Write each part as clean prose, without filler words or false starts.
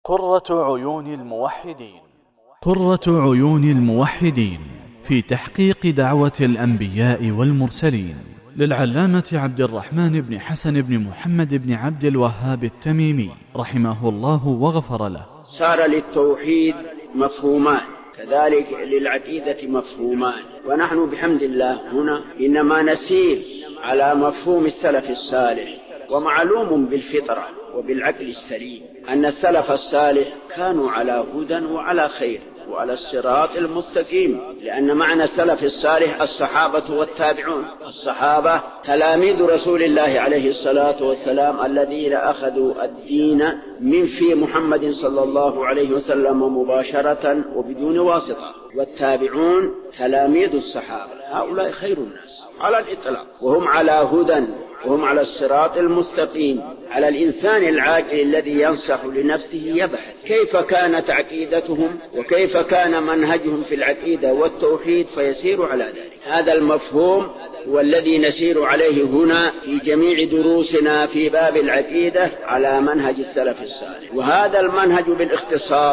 قرة عيون الموحدين. قرة عيون الموحدين في تحقيق دعوة الأنبياء والمرسلين، للعلامة عبد الرحمن بن حسن بن محمد بن عبد الوهاب التميمي رحمه الله وغفر له. صار للتوحيد مفهومان، كذلك للعقيدة مفهومان، ونحن بحمد الله هنا إنما نسير على مفهوم السلف الصالح. ومعلوم بالفطرة وبالعقل السليم أن السلف الصالح كانوا على هدى وعلى خير وعلى الصراط المستقيم، لأن معنى السلف الصالح الصحابة والتابعون. الصحابة تلاميذ رسول الله عليه الصلاة والسلام الذين أخذوا الدين من في محمد صلى الله عليه وسلم مباشرة وبدون واسطة، والتابعون تلاميذ الصحابة. هؤلاء خير الناس على الإطلاق، وهم على هدى وهم على الصراط المستقيم. على الإنسان العاقل الذي ينصح لنفسه يبحث كيف كانت عقيدتهم وكيف كان منهجهم في العقيدة والتوحيد فيسير على ذلك. هذا المفهوم هو الذي نسير عليه هنا في جميع دروسنا في باب العقيدة على منهج السلف الصالح، وهذا المنهج بالاختصار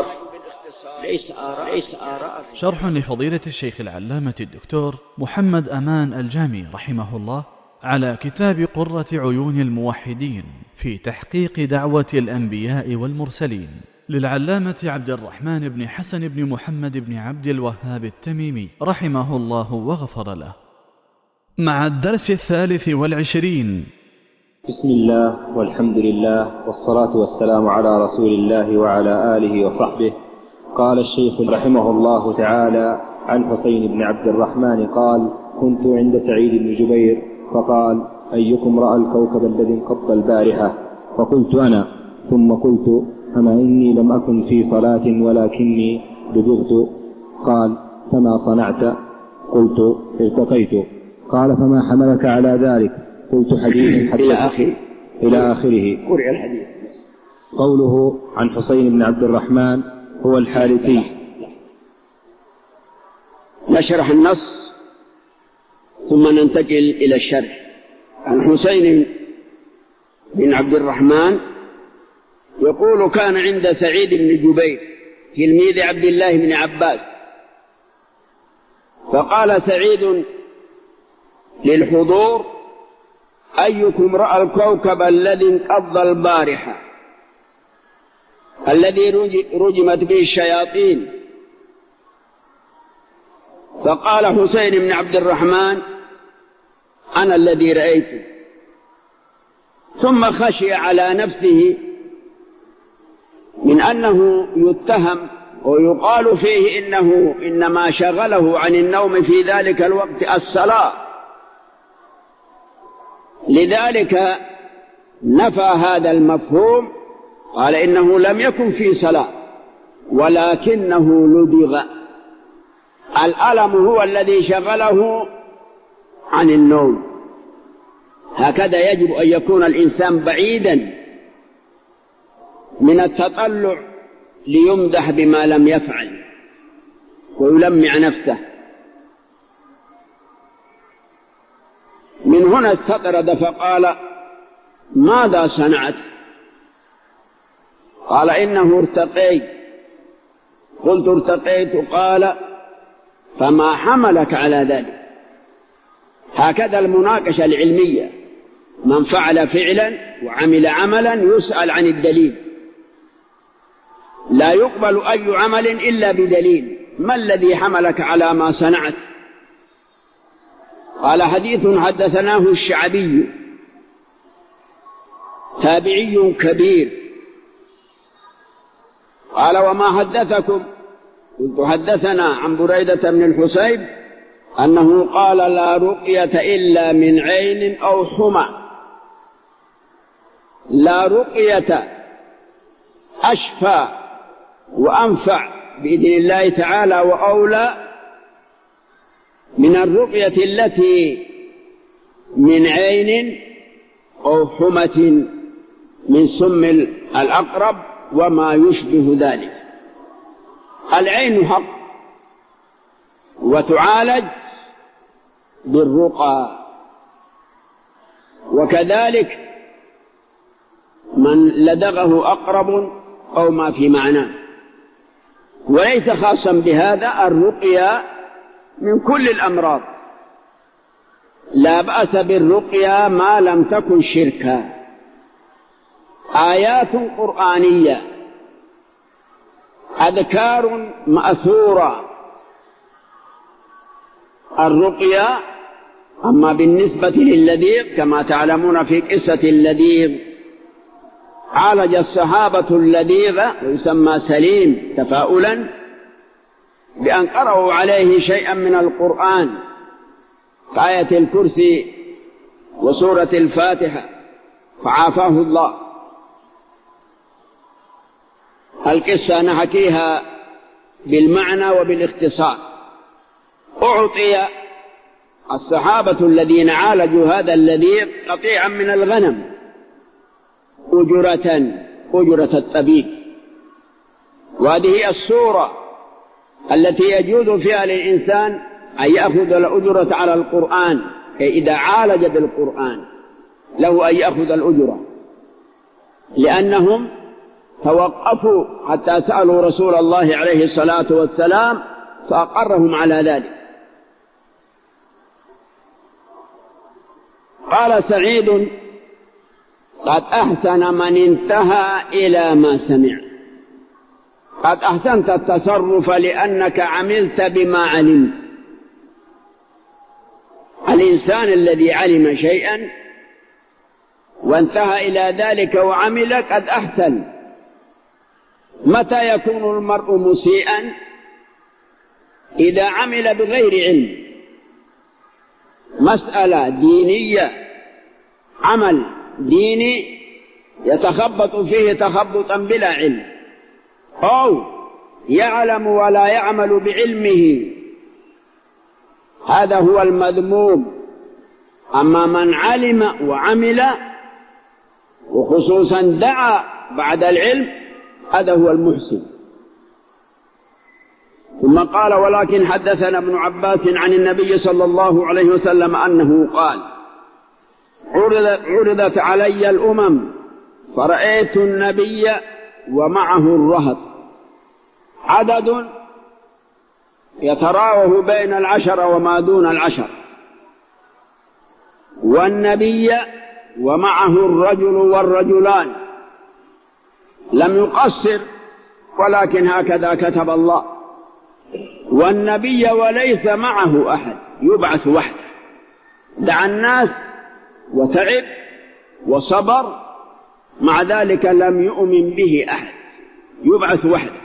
ليس آراء. شرح لفضيلة الشيخ العلامة الدكتور محمد أمان الجامي رحمه الله على كتاب قرة عيون الموحدين في تحقيق دعوة الأنبياء والمرسلين، للعلامة عبد الرحمن بن حسن بن محمد بن عبد الوهاب التميمي رحمه الله وغفر له. مع الدرس 23. بسم الله والحمد لله والصلاة والسلام على رسول الله وعلى آله وصحبه. قال الشيخ رحمه الله تعالى عن حسين بن عبد الرحمن قال: كنت عند سعيد بن جبير فقال: أيكم رأى الكوكب الذي انقض البارحة؟ فقلت: أنا. ثم قلت: أما إني لم أكن في صلاة ولكني بذغت. قال: فما صنعت؟ قلت: التقيت. قال: فما حملك على ذلك؟ قلت: حديث إلى آخره. قرئ الحديث. قوله عن حسين بن عبد الرحمن هو الحارثي. نشرح النص ثم ننتقل إلى الشرح. عن حسين بن عبد الرحمن يقول: كان عند سعيد بن جبير تلميذ عبد الله بن عباس، فقال سعيد للحضور: أيكم رأى الكوكب الذي انقض البارحة الذي رجمت به الشياطين؟ فقال حسين بن عبد الرحمن: أنا الذي رأيته. ثم خشي على نفسه من أنه يتهم ويقال فيه إنما شغله عن النوم في ذلك الوقت الصلاة، لذلك نفى هذا المفهوم، قال: إنه لم يكن في صلاة ولكنه لدغ. الألم هو الذي شغله عن النوم. هكذا يجب أن يكون الإنسان بعيدا من التطلع ليمدح بما لم يفعل ويلمع نفسه. من هنا استطرد فقال: ماذا صنعت؟ قال: إنه ارتقيت. قلت: ارتقيت. قال: فما حملك على ذلك؟ هكذا المناقشة العلمية، من فعل فعلا وعمل عملا يسأل عن الدليل، لا يقبل أي عمل إلا بدليل. ما الذي حملك على ما صنعت؟ قال: حديث حدثناه الشعبي تابعي كبير. قال: وما حدثكم؟ قلت: حدثنا عن بريدة بن الحسيب أنه قال: لا رقية إلا من عين أو حمى. لا رقية أشفى وأنفع بإذن الله تعالى وأولى من الرقية التي من عين أو حمة من سم الأقرب وما يشبه ذلك. العين حق وتعالج بالرقى، وكذلك من لدغه أقرب أو ما في معناه. وليس خاصا بهذا، الرقية من كل الأمراض، لا بأس بالرقية ما لم تكن شركا. آيات قرآنية، أذكار مأثورة، الرقية. أما بالنسبة للذيذ كما تعلمون في قصة اللذيذ، عالج الصحابة اللذيذ ويسمى سليم تفاؤلا بأن قرأوا عليه شيئا من القرآن كآية الكرسي وسورة الفاتحة فعافاه الله. القصة نحكيها بالمعنى وبالاختصار. أعطي الصحابة الذين عالجوا هذا اللذيذ قطيعا من الغنم أجرة الطبيب، وهذه هي الصورة التي يجوز فيها للإنسان أن يأخذ الأجرة على القرآن. إذا عالج بالقرآن له أن يأخذ الأجرة، لأنهم توقفوا حتى سألوا رسول الله عليه الصلاة والسلام فأقرهم على ذلك. قال سعيد: قد أحسن من انتهى إلى ما سمع. قد أحسنت التصرف لأنك عملت بما علمت. الإنسان الذي علم شيئا وانتهى إلى ذلك وعمل قد أحسن. متى يكون المرء مسيئا؟ إذا عمل بغير علم، مسألة دينية، عمل ديني يتخبط فيه تخبطا بلا علم، أو يعلم ولا يعمل بعلمه، هذا هو المذموم. أما من علم وعمل وخصوصا دعا بعد العلم، هذا هو المحسن. ثم قال: ولكن حدثنا ابن عباس عن النبي صلى الله عليه وسلم أنه قال: عرضت علي الأمم فرأيت النبي ومعه الرهط، عدد يتراوح بين 10 وما دون 10، والنبي ومعه الرجل والرجلان، لم يقصر ولكن هكذا كتب الله. والنبي وليس معه أحد، يبعث وحده، دعا الناس وتعب وصبر، مع ذلك لم يؤمن به أحد، يبعث وحده.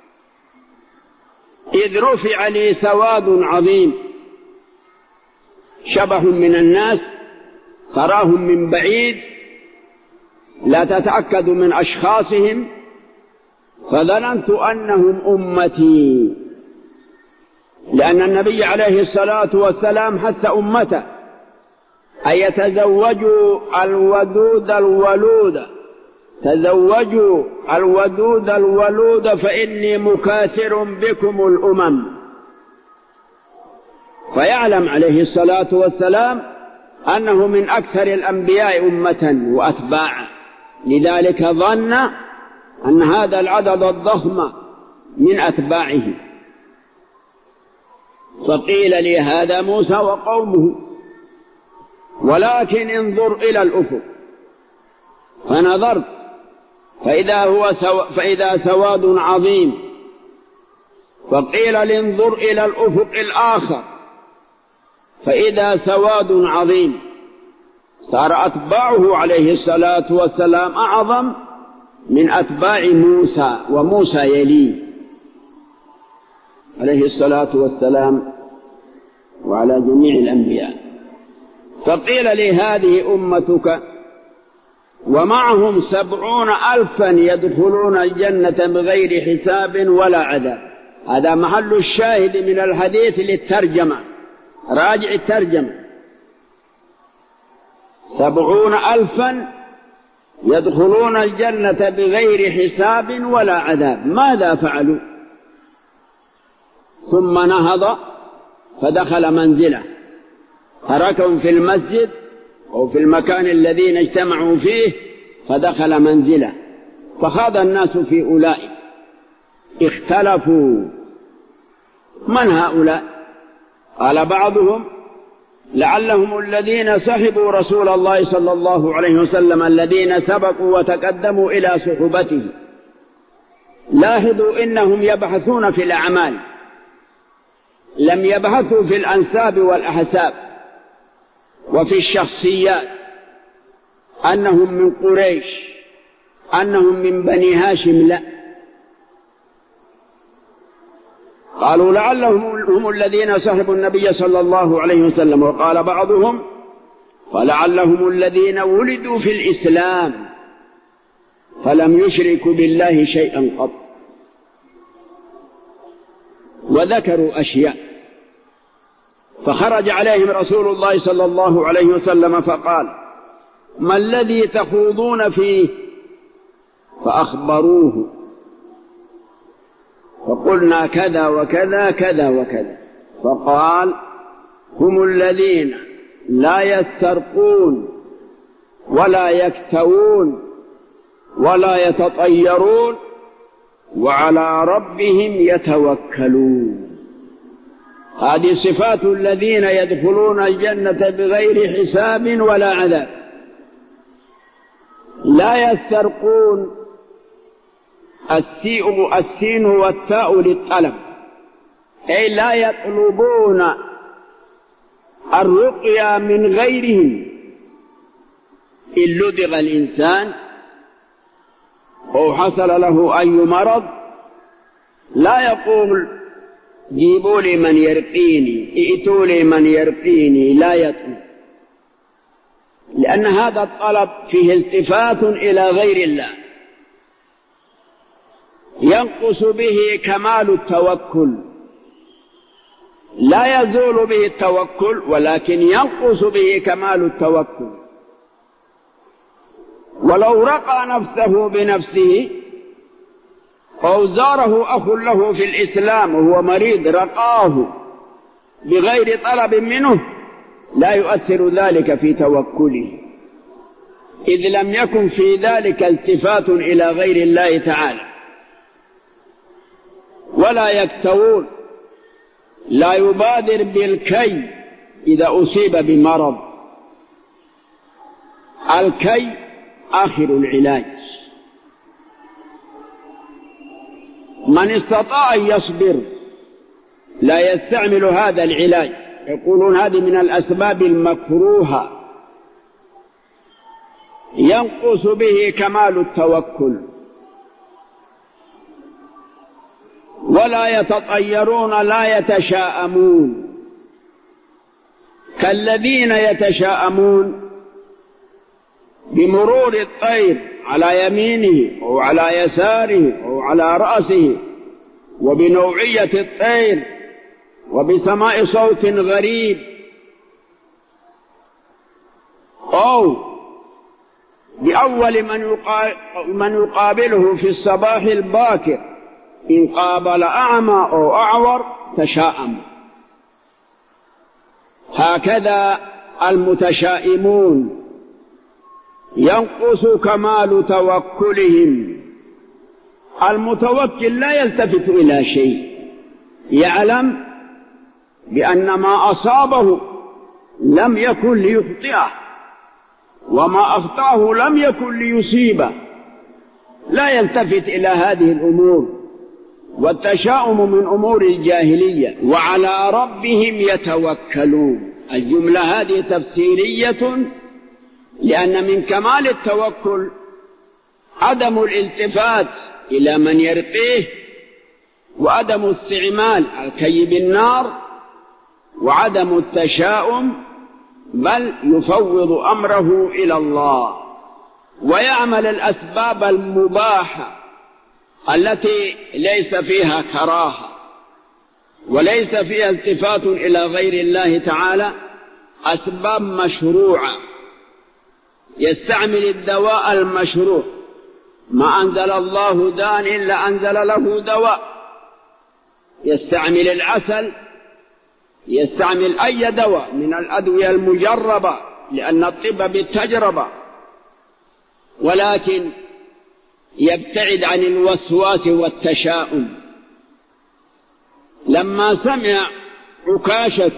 إذ رفع لي سواد عظيم، شبه من الناس تراهم من بعيد لا تتأكد من أشخاصهم، فظننت أنهم أمتي، لأن النبي عليه الصلاة والسلام حث أمته أن يتزوجوا الودود الولود، تزوجوا الودود الولود فإني مكاثر بكم الأمم. فيعلم عليه الصلاة والسلام أنه من أكثر الأنبياء أمة وأتباعا، لذلك ظن أن هذا العدد الضخم من أتباعه. فقيل لي: هذا موسى وقومه، ولكن انظر إلى الأفق. فنظرت فإذا سواد عظيم. فقيل لي: انظر إلى الأفق الآخر، فإذا سواد عظيم. صار أتباعه عليه الصلاة والسلام أعظم من أتباع موسى، وموسى يليه عليه الصلاة والسلام وعلى جميع الأنبياء. فقيل لي: هذه أمتك ومعهم 70,000 يدخلون الجنة بغير حساب ولا عذاب. هذا محل الشاهد من الحديث للترجمة، راجع الترجمة. 70,000 يدخلون الجنة بغير حساب ولا عذاب. ماذا فعلوا؟ ثم نهض فدخل منزله، تركهم في المسجد أو في المكان الذين اجتمعوا فيه، فدخل منزله فخاض الناس في أولئك، اختلفوا من هؤلاء؟ قال بعضهم لعلهم الذين صحبوا رسول الله صلى الله عليه وسلم الذين سبقوا وتقدموا إلى صحبته. لاحظوا إنهم يبحثون في الأعمال، لم يبحثوا في الأنساب والأحساب وفي الشخصيات، أنهم من قريش، أنهم من بني هاشم، لا، قالوا لعلهم هم الذين صحبوا النبي صلى الله عليه وسلم. وقال بعضهم فلعلهم الذين ولدوا في الإسلام فلم يشركوا بالله شيئا قط. وذكروا أشياء، فخرج عليهم رسول الله صلى الله عليه وسلم فقال ما الذي تخوضون فيه؟ فأخبروه، فقلنا كذا وكذا كذا وكذا. فقال هم الذين لا يسترقون ولا يكتوون ولا يتطيرون وعلى ربهم يتوكلون. هذه صفات الذين يدخلون الجنة بغير حساب ولا عذاب. لا يسترقون، السين والتاء للطلب، أي لا يطلبون الرقية من غيرهم. إن لدغ الإنسان أو حصل له أي مرض لا يقول جيبوا لي من يرقيني، ائتوا لي من يرقيني، لا يطلب، لأن هذا الطلب فيه التفات إلى غير الله، ينقص به كمال التوكل. لا يزول به التوكل ولكن ينقص به كمال التوكل. ولو رقى نفسه بنفسه أو زاره أخ له في الإسلام وهو مريض رقاه بغير طلب منه لا يؤثر ذلك في توكله، إذ لم يكن في ذلك التفات إلى غير الله تعالى. ولا يكتوون، لا يبادر بالكي إذا أصيب بمرض. الكي آخر العلاج. من استطاع أن يصبر لا يستعمل هذا العلاج، يقولون هذه من الأسباب المكروهة، ينقص به كمال التوكل. ولا يتطيرون، لا يتشاءمون، كالذين يتشاءمون بمرور الطير على يمينه أو على يساره أو على رأسه، وبنوعية الطير، وبسماع صوت غريب، أو بأول من يقابله في الصباح الباكر، إن قابل أعمى أو أعور تشاءم. هكذا المتشائمون ينقص كمال توكلهم. المتوكل لا يلتفت إلى شيء، يعلم بأن ما أصابه لم يكن ليخطئه وما أخطأه لم يكن ليصيبه، لا يلتفت إلى هذه الأمور. والتشاؤم من أمور الجاهلية. وعلى ربهم يتوكلون، الجملة هذه تفسيرية، لأن من كمال التوكل عدم الالتفات إلى من يرقيه، وعدم استعمال الكي بالنار، وعدم التشاؤم، بل يفوض أمره إلى الله ويعمل الأسباب المباحة التي ليس فيها كراهة وليس فيها التفات إلى غير الله تعالى، أسباب مشروعة. يستعمل الدواء المشروع، ما أنزل الله داء إلا أنزل له دواء. يستعمل العسل، يستعمل أي دواء من الأدوية المجربة، لأن الطب بالتجربة. ولكن يبتعد عن الوسواس والتشاؤم. لما سمع عكاشة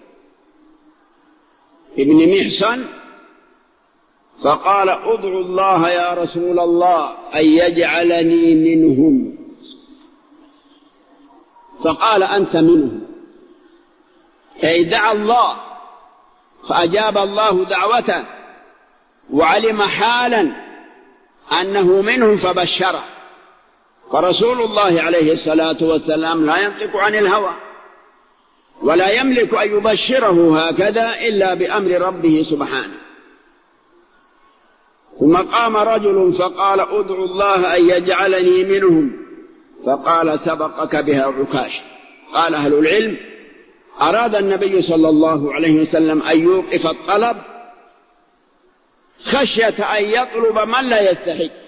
ابن محصن فقال ادعو الله يا رسول الله أن يجعلني منهم، فقال أنت منهم، أي دعا الله فأجاب الله دعوته وعلم حالا أنه منهم فبشره. فرسول الله عليه الصلاة والسلام لا ينطق عن الهوى ولا يملك أن يبشره هكذا إلا بأمر ربه سبحانه. ثم قام رجل فقال ادعو الله أن يجعلني منهم، فقال سبقك بها عكاشة. قال أهل العلم أراد النبي صلى الله عليه وسلم أن يوقف الطلب خشية أن يطلب من لا يستحق،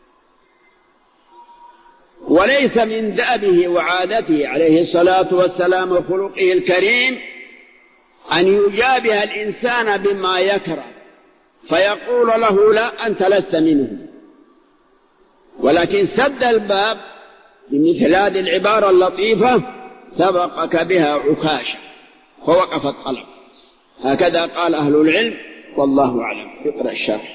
وليس من دأبه وعادته عليه الصلاة والسلام وخلقه الكريم أن يجابه الإنسان بما يكره فيقول له لا أنت لست منهم، ولكن سد الباب بمثل هذه العبارة اللطيفة سبقك بها عكاشة فوقف الطلب. هكذا قال أهل العلم والله أعلم. اقرأ الشرح.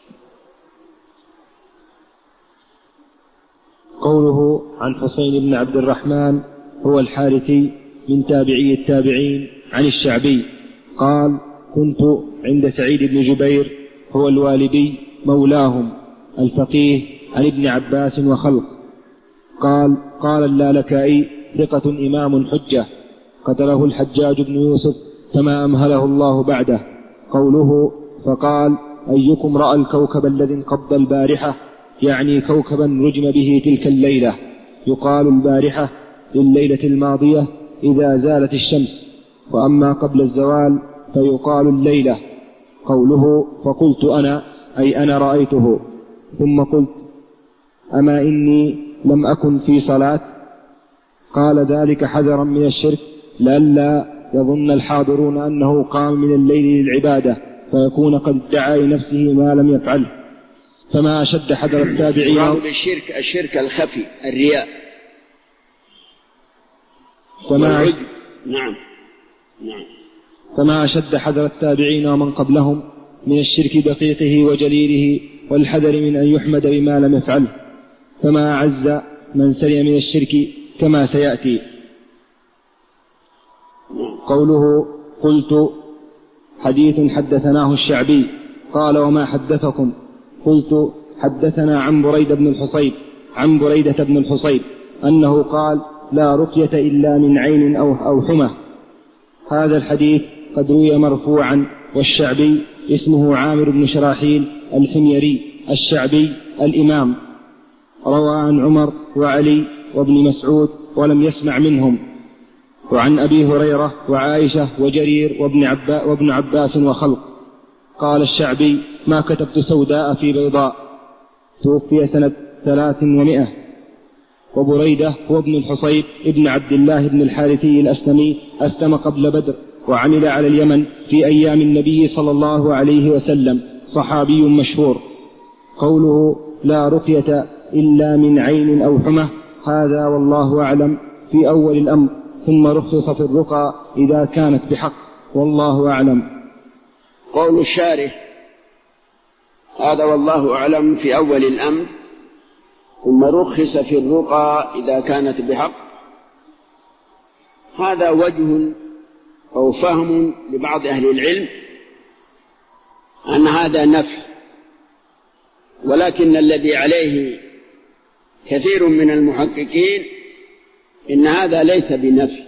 قوله عن حسين بن عبد الرحمن هو الحارثي من تابعي التابعين عن الشعبي قال كنت عند سعيد بن جبير هو الوالدي مولاهم الفقيه عن ابن عباس وخلق. قال اللالكائي ثقة إمام حجة قتله الحجاج بن يوسف فما أمهله الله بعده. قوله فقال أيكم رأى الكوكب الذي انقض البارحة، يعني كوكبا رجم به تلك الليلة. يقال البارحة لليلة الماضية إذا زالت الشمس، وأما قبل الزوال فيقال الليلة. قوله فقلت أنا أي أنا رأيته. ثم قلت أما إني لم أكن في صلاة. قال ذلك حذرا من الشرك لئلا يظن الحاضرون أنه قام من الليل للعبادة فيكون قد ادعى لنفسه ما لم يفعله. فما أشد حذر التابعين الشرك الخفي الرياء نعم. فما أشد حذر التابعين ومن قبلهم من الشرك دقيقه وجليله والحذر من أن يحمد بما لم يفعله. فما أعز من سلم من الشرك كما سيأتي. قوله قلت حديث حدثناه الشعبي. قال وما حدثكم؟ قلت حدثنا عن بريدة بن الحصيب أنه قال لا رقية إلا من عين أو حمى. هذا الحديث قد روي مرفوعا، والشعبي اسمه عامر بن شراحيل الحميري الشعبي الإمام، روى عن عمر وعلي وابن مسعود ولم يسمع منهم، وعن أبي هريرة وعائشة وجرير وابن عباس وخلق. قال الشعبي ما كتبت سوداء في بيضاء. توفي سنة 300. وبريدة هو ابن الحصيب ابن عبد الله بن الحارثي الأسلمي أسلم قبل بدر وعمل على اليمن في أيام النبي صلى الله عليه وسلم، صحابي مشهور. قوله لا رقية إلا من عين أو حمى هذا والله أعلم في أول الأمر، ثم رخص في الرقى إذا كانت بحق والله أعلم. قول الشارح هذا والله أعلم في أول الأمر، ثم رخص في الرقى إذا كانت بحق، هذا وجه أو فهم لبعض أهل العلم أن هذا نفي، ولكن الذي عليه كثير من المحققين إن هذا ليس بنفي،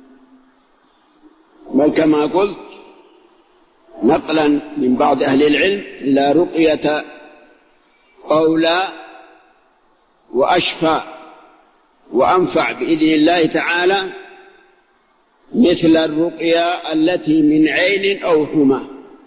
بل كما قلت نقلا من بعض أهل العلم لا رقية أولى وأشفى وأنفع بإذن الله تعالى مثل الرقية التي من عين أو حمى،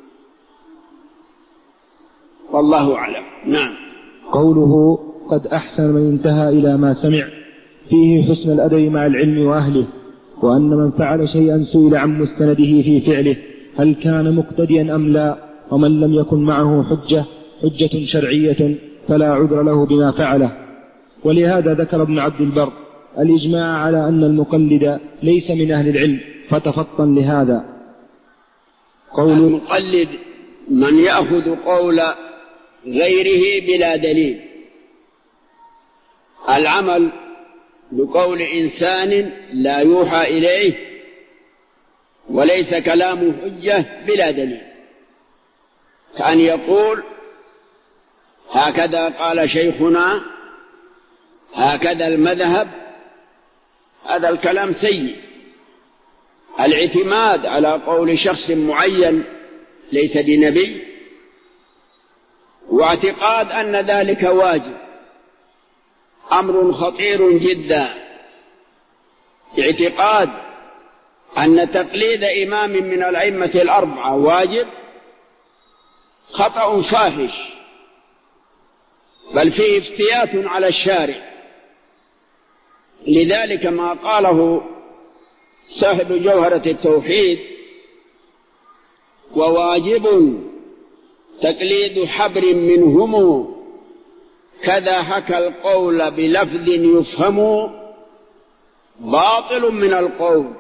والله أعلم. نعم. قوله قد أحسن من انتهى إلى ما سمع فيه حسن الأدب مع العلم وأهله، وأن من فعل شيئا سئل عن مستنده في فعله هل كان مقتديا أم لا، ومن لم يكن معه حجة شرعية فلا عذر له بما فعله. ولهذا ذكر ابن عبد البر الإجماع على أن المقلد ليس من أهل العلم، فتفطن لهذا. المقلد من يأخذ قول غيره بلا دليل، العمل بقول إنسان لا يوحى إليه وليس كلامه حجة بلا دليل، كأن يقول هكذا قال شيخنا، هكذا المذهب، هذا الكلام سيء. الاعتماد على قول شخص معين ليس بنبي، واعتقاد أن ذلك واجب أمر خطير جدا. اعتقاد أن تقليد إمام من الأئمة الأربعة واجب خطأ فاحش، بل فيه افتيات على الشارع. لذلك ما قاله صاحب جوهرة التوحيد: وواجب تقليد حبر منهم كذا حكى القول بلفظ يفهم، باطل من القول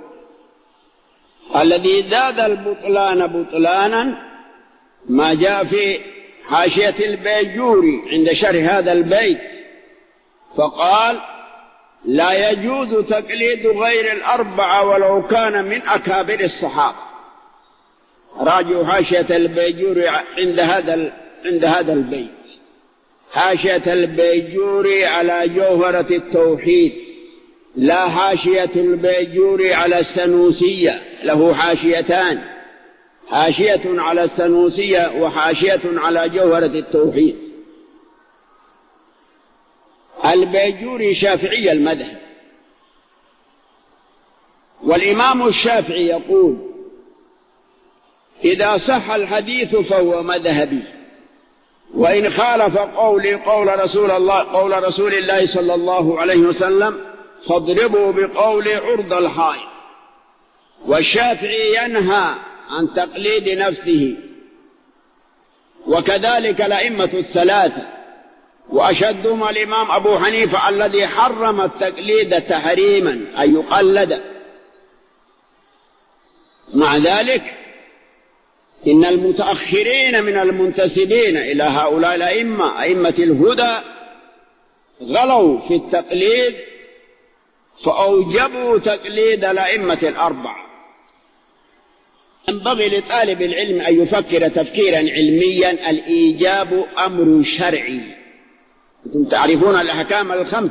الذي زاد البطلان بطلانا ما جاء في حاشية البيجوري عند شرح هذا البيت، فقال: لا يجوز تقليد غير الأربعة ولو كان من أكابر الصحابة. راجعوا حاشية البيجوري عند هذا البيت، حاشية البيجوري على جوهرة التوحيد، لا حاشية البيجوري على السنوسية، له حاشيتان، حاشية على السنوسية وحاشية على جوهرة التوحيد. البيجوري شافعي المذهب، والإمام الشافعي يقول: إذا صح الحديث فهو مذهبي، وإن خالف قولي قول رسول الله صلى الله عليه وسلم فاضربوا بقولي عرض الحائط. والشافعي ينهى عن تقليد نفسه، وكذلك الأئمة الثلاثة، وأشدهم الإمام أبو حنيفة الذي حرم التقليد تحريما أن يقلد. مع ذلك إن المتأخرين من المنتسبين إلى هؤلاء الأئمة أئمة الهدى غلوا في التقليد فأوجبوا تقليد الأئمة الأربعة. ينبغي لطالب العلم أن يفكر تفكيرا علميا: الإيجاب أمر شرعي، أنتم تعرفون الأحكام الخمس،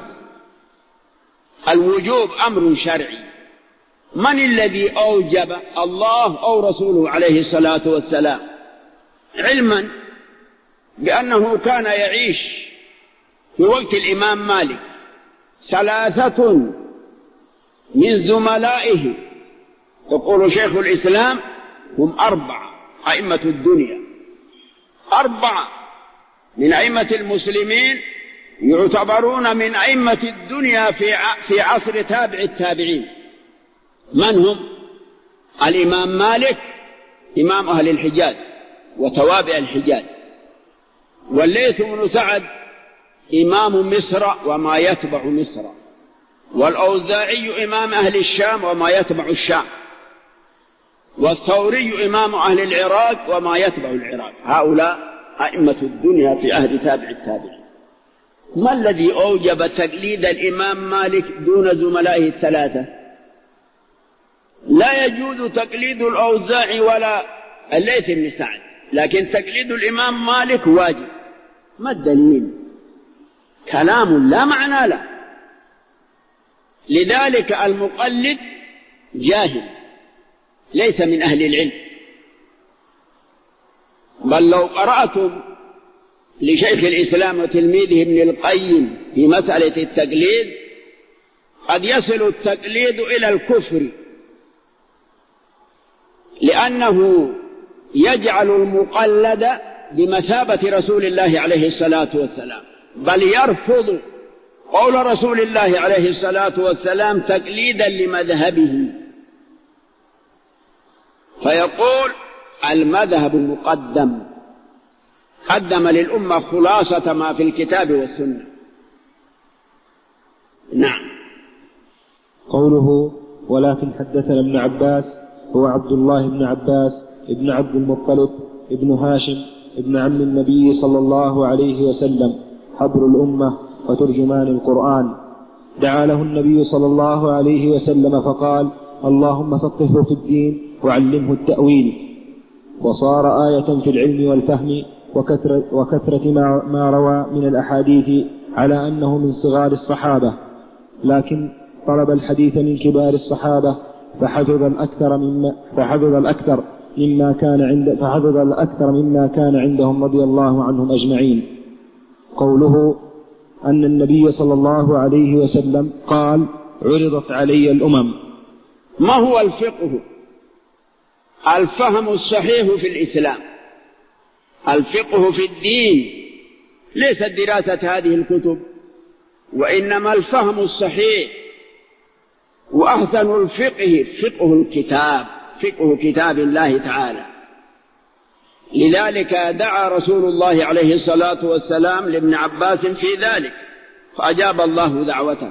الوجوب أمر شرعي. من الذي أوجب؟ الله أو رسوله عليه الصلاة والسلام، علما بأنه كان يعيش في وقت الإمام مالك 3 من زملائه، يقول شيخ الإسلام: هم 4 أئمة الدنيا، 4 من أئمة المسلمين يعتبرون من أئمة الدنيا في عصر تابع التابعين. من هم؟ الإمام مالك إمام أهل الحجاز وتوابع الحجاز، والليث بن سعد إمام مصر وما يتبع مصر، والأوزاعي إمام أهل الشام وما يتبع الشام، والثوري إمام أهل العراق وما يتبع العراق. هؤلاء أئمة الدنيا في عهد تابع التابعين. ما الذي أوجب تقليد الإمام مالك دون زملائه 3؟ لا يجوز تقليد الأوزاعي ولا الليث بن سعد، لكن تقليد الإمام مالك واجب. ما الدليل؟ كلام لا معنى له. لذلك المقلد جاهل ليس من أهل العلم. بل لو قرأتم لشيخ الإسلام وتلميذه ابن القيم في مسألة التقليد قد يصل التقليد إلى الكفر، لأنه يجعل المقلد بمثابة رسول الله عليه الصلاة والسلام، بل يرفض قول رسول الله عليه الصلاة والسلام تقليدا لمذهبه، فيقول: المذهب مقدم قدم للأمة خلاصة ما في الكتاب والسنة. نعم. قوله ولكن حدثنا ابن عباس هو عبد الله بن عباس ابن عبد المطلب ابن هاشم ابن عم النبي صلى الله عليه وسلم حبر الأمة وترجمان القرآن. دعا له النبي صلى الله عليه وسلم فقال اللهم فقهه في الدين وعلمه التأويل، وصار آية في العلم والفهم وكثرة ما روى من الأحاديث على أنه من صغار الصحابة، لكن طلب الحديث من كبار الصحابة فحفظ الأكثر مما كان عندهم رضي الله عنهم أجمعين. قوله أن النبي صلى الله عليه وسلم قال عرضت علي الأمم. ما هو الفقه؟ الفهم الصحيح في الإسلام، الفقه في الدين، ليست دراسة هذه الكتب، وإنما الفهم الصحيح. وأحسن الفقه فقه الكتاب، فقه كتاب الله تعالى. لذلك دعا رسول الله عليه الصلاة والسلام لابن عباس في ذلك فأجاب الله دعوته.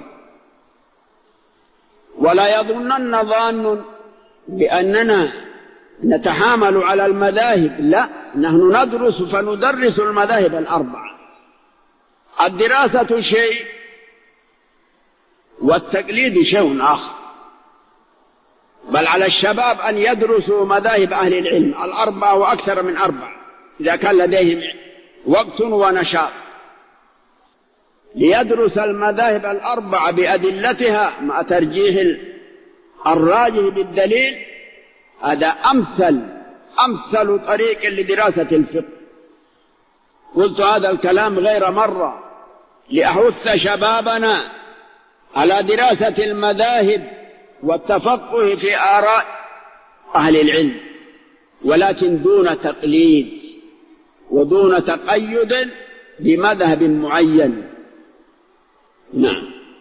ولا يظنن ظان بأننا نتحامل على المذاهب، لا، نحن ندرس فندرس المذاهب الأربعة. الدراسة شيء والتقليد شيء آخر، بل على الشباب أن يدرسوا مذاهب أهل العلم الأربعة وأكثر من أربعة إذا كان لديهم وقت ونشاط، ليدرس المذاهب الأربعة بأدلتها مع ترجيح الراجح بالدليل. هذا أمثل طريق لدراسة الفقه. قلت هذا الكلام غير مرة لأحث شبابنا على دراسة المذاهب والتفقه في آراء أهل العلم، ولكن دون تقليد ودون تقيد بمذهب معين. نعم.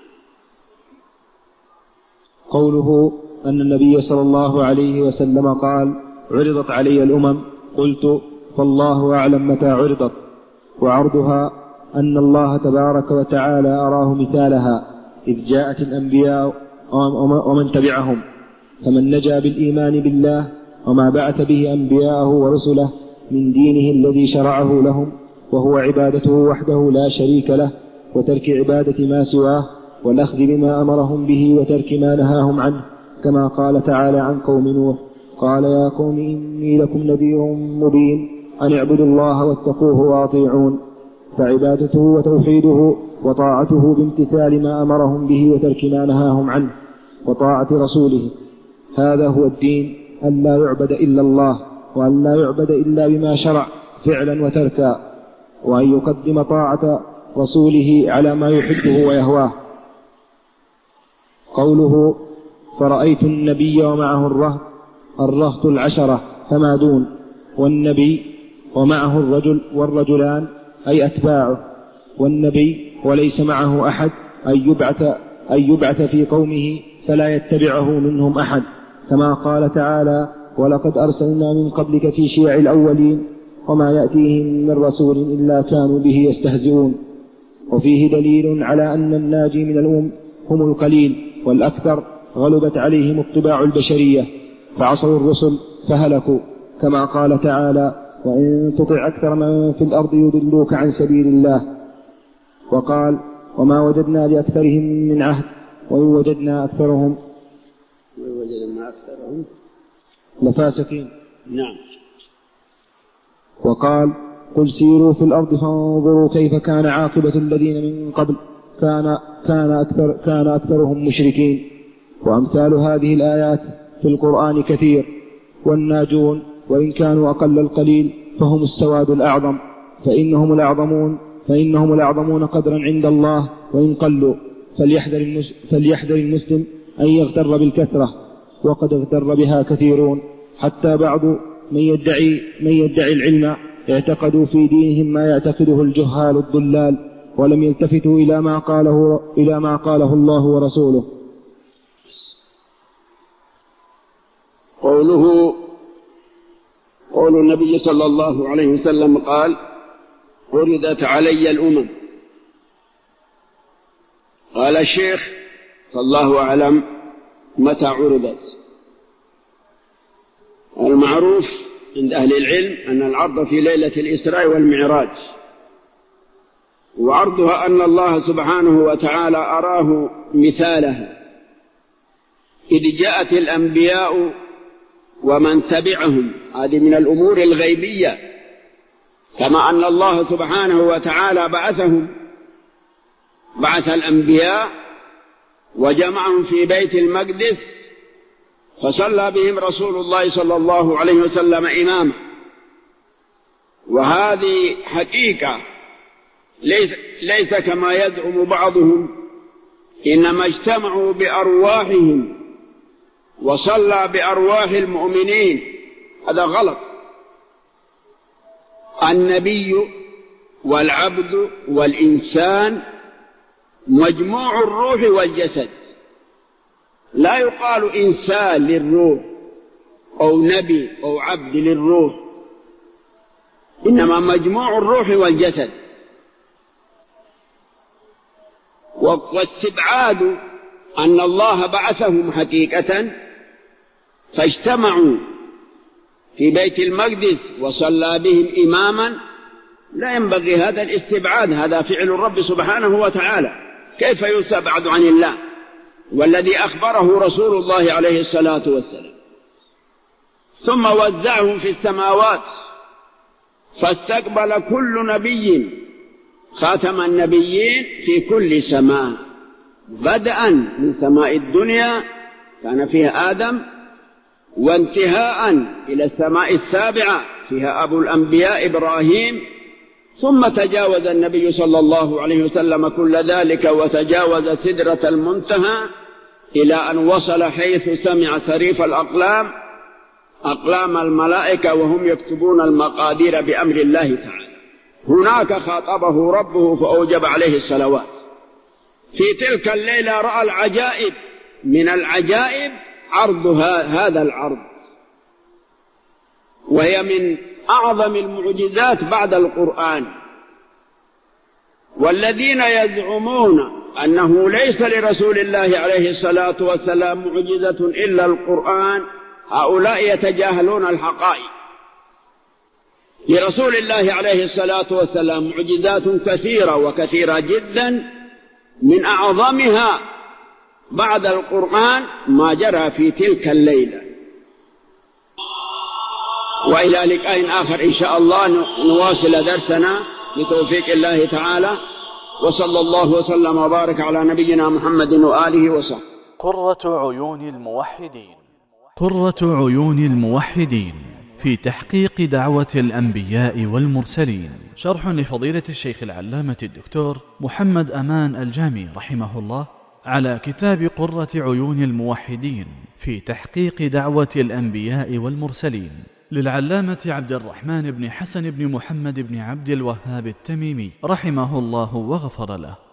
قوله أن النبي صلى الله عليه وسلم قال عرضت علي الأمم، قلت فالله أعلم متى عرضت، وعرضها أن الله تبارك وتعالى أراه مثالها إذ جاءت الأنبياء ومن تبعهم، فمن نجا بالإيمان بالله وما بعث به أنبياءه ورسله من دينه الذي شرعه لهم، وهو عبادته وحده لا شريك له، وترك عبادة ما سواه، والأخذ بما أمرهم به وترك ما نهاهم عنه، كما قال تعالى عن قوم نوح قال يا قوم إني لكم نذير مبين أن اعبدوا الله واتقوه وأطيعون. فعبادته وتوحيده وطاعته بامتثال ما أمرهم به وترك ما نهاهم عنه وطاعة رسوله، هذا هو الدين، أن لا يعبد إلا الله، وأن لا يعبد إلا بما شرع فعلا وتركا، وأن يقدم طاعة رسوله على ما يحبه ويهواه. قوله فرأيت النبي ومعه الرهط 10 فما دون، والنبي ومعه الرجل والرجلان أي أتباعه، والنبي وليس معه أحد أن يبعث في قومه فلا يتبعه منهم أحد، كما قال تعالى ولقد أرسلنا من قبلك في شيع الأولين وما يأتيهم من رسول إلا كانوا به يستهزئون. وفيه دليل على أن الناجي من الأمم هم القليل، والأكثر غلبت عليهم الطباع البشرية فعصوا الرسل فهلكوا، كما قال تعالى وإن تطع أكثر من في الأرض يضلوك عن سبيل الله. وقال وما وجدنا لأكثرهم من عهد وإن وجدنا أكثرهم لفاسقين. نعم. وقال قل سيروا في الأرض فانظروا كيف كان عاقبة الذين من قبل كان أكثرهم مشركين. وأمثال هذه الآيات في القرآن كثير، والناجون وإن كانوا أقل القليل فهم السواد الأعظم، فإنهم الأعظمون قدرا عند الله وإن قلوا. فليحذر المسلم أن يغتر بالكثرة، وقد اغتر بها كثيرون، حتى بعض من يدعي العلم اعتقدوا في دينهم ما يعتقده الجهال الضلال، ولم يلتفتوا إلى ما قاله الله ورسوله. قول النبي صلى الله عليه وسلم قال عرضت علي الأمم. قال الشيخ فالله أعلم متى عرضت. المعروف عند أهل العلم أن العرض في ليلة الإسراء والمعراج، وعرضها أن الله سبحانه وتعالى أراه مثالها إذ جاءت الأنبياء ومن تبعهم. هذه من الأمور الغيبية، كما أن الله سبحانه وتعالى بعث الأنبياء وجمعهم في بيت المقدس فصلى بهم رسول الله صلى الله عليه وسلم إماما. وهذه حقيقة ليس كما يزعم بعضهم إنما اجتمعوا بأرواحهم وصلى بأرواح المؤمنين. هذا غلط. النبي والعبد والإنسان مجموع الروح والجسد، لا يقال إنسان للروح أو نبي أو عبد للروح، إنما مجموع الروح والجسد. واستبعاد أن الله بعثهم حقيقة فاجتمعوا في بيت المقدس وصلى بهم إماما لا ينبغي هذا الاستبعاد، هذا فعل الرب سبحانه وتعالى، كيف يستبعد عن الله والذي أخبره رسول الله عليه الصلاة والسلام. ثم وزعهم في السماوات فاستقبل كل نبي خاتم النبيين في كل سماء، بدءا من سماء الدنيا كان فيها آدم، وانتهاء إلى السماء السابعة فيها أبو الأنبياء إبراهيم، ثم تجاوز النبي صلى الله عليه وسلم كل ذلك وتجاوز سدرة المنتهى إلى أن وصل حيث سمع صريف الأقلام، أقلام الملائكة وهم يكتبون المقادير بأمر الله تعالى. هناك خاطبه ربه فأوجب عليه الصلوات. في تلك الليلة رأى العجائب، من العجائب عرض هذا العرض، وهي من أعظم المعجزات بعد القرآن. والذين يزعمون أنه ليس لرسول الله عليه الصلاة والسلام معجزة إلا القرآن هؤلاء يتجاهلون الحقائق. لرسول الله عليه الصلاة والسلام معجزات كثيرة وكثيرة جدا، من أعظمها بعد القرآن ما جرى في تلك الليلة. وإلى لقاء آخر إن شاء الله نواصل درسنا بتوفيق الله تعالى، وصلى الله وسلم وبارك على نبينا محمد وآله وصحبه. قرة عيون الموحدين. قرة عيون الموحدين في تحقيق دعوة الأنبياء والمرسلين، شرح لفضيلة الشيخ العلامة الدكتور محمد أمان الجامي رحمه الله على كتاب قرة عيون الموحدين في تحقيق دعوة الأنبياء والمرسلين للعلامة عبد الرحمن بن حسن بن محمد بن عبد الوهاب التميمي رحمه الله وغفر له.